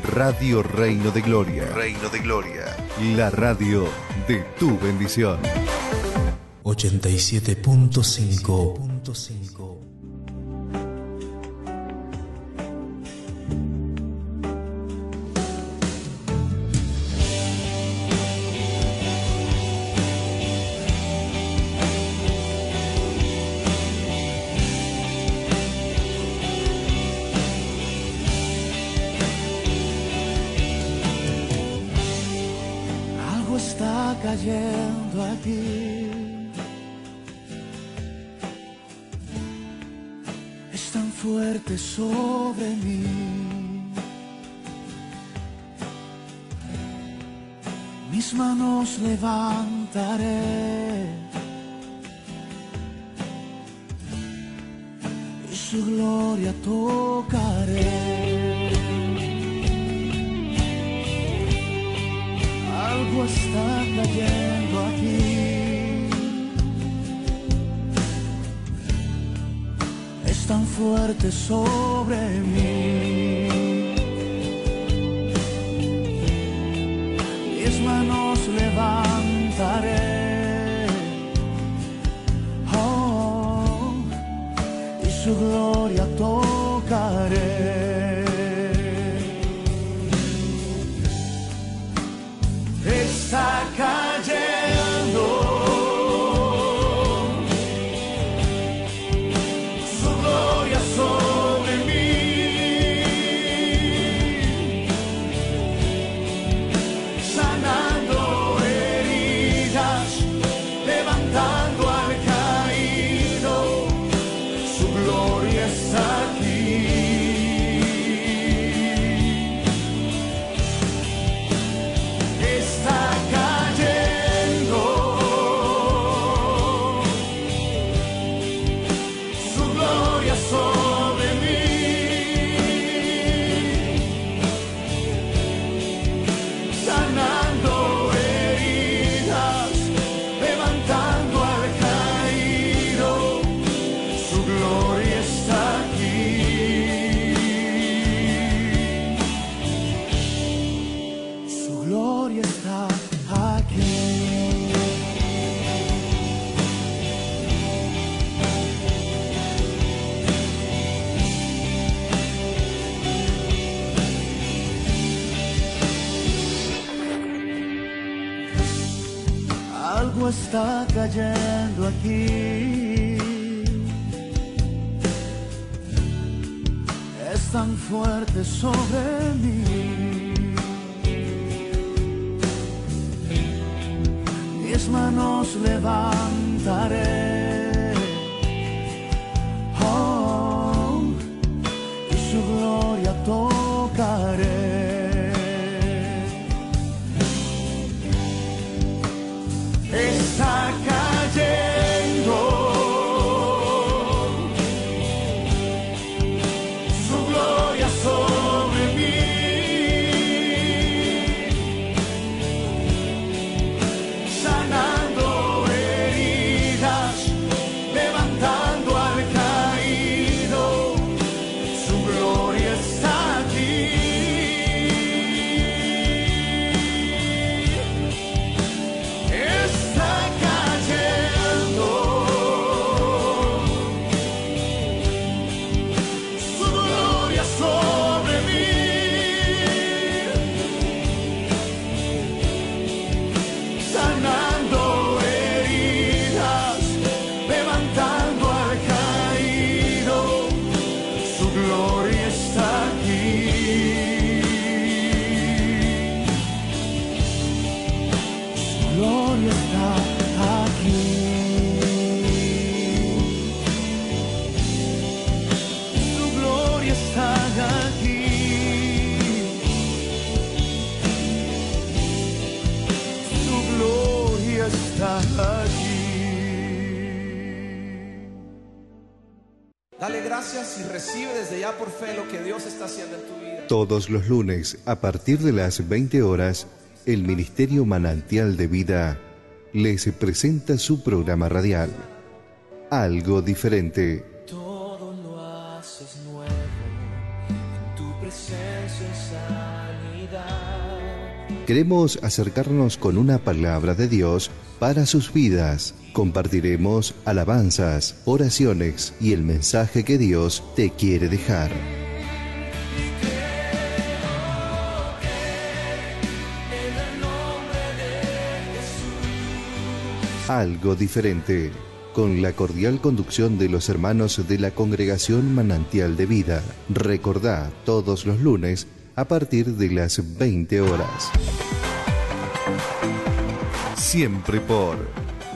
Radio Reino de Gloria. Reino de Gloria. La radio de tu bendición. 87.5. Cayendo aquí, es tan fuerte sobre mí. Mis manos levantaré y su gloria tocaré. Algo está cayendo aquí, es tan fuerte sobre mí. Mis manos levantaré, oh, y su gloria tocaré. Está cayendo su gloria sobre mí, sanando heridas, levantando al caído, su gloria está aquí. Está cayendo aquí, es tan fuerte sobre mí. Mis manos levantaré, oh, y su gloria tocaré. Está cayendo su gloria sobre mí, sanando heridas, levantando al caído, su gloria está aquí. Dale gracias y recibe desde ya por fe lo que Dios está haciendo en tu vida. Todos los lunes, a partir de las 20 horas, el Ministerio Manantial de Vida les presenta su programa radial, Algo Diferente. Todo lo haces nuevo en tu presencia. Queremos acercarnos con una palabra de Dios para sus vidas. Compartiremos alabanzas, oraciones y el mensaje que Dios te quiere dejar. Algo diferente, con la cordial conducción de los hermanos de la Congregación Manantial de Vida. Recordá, todos los lunes a partir de las 20 horas. Siempre por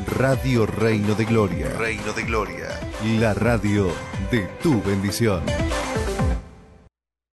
Radio Reino de Gloria. Reino de Gloria. La radio de tu bendición.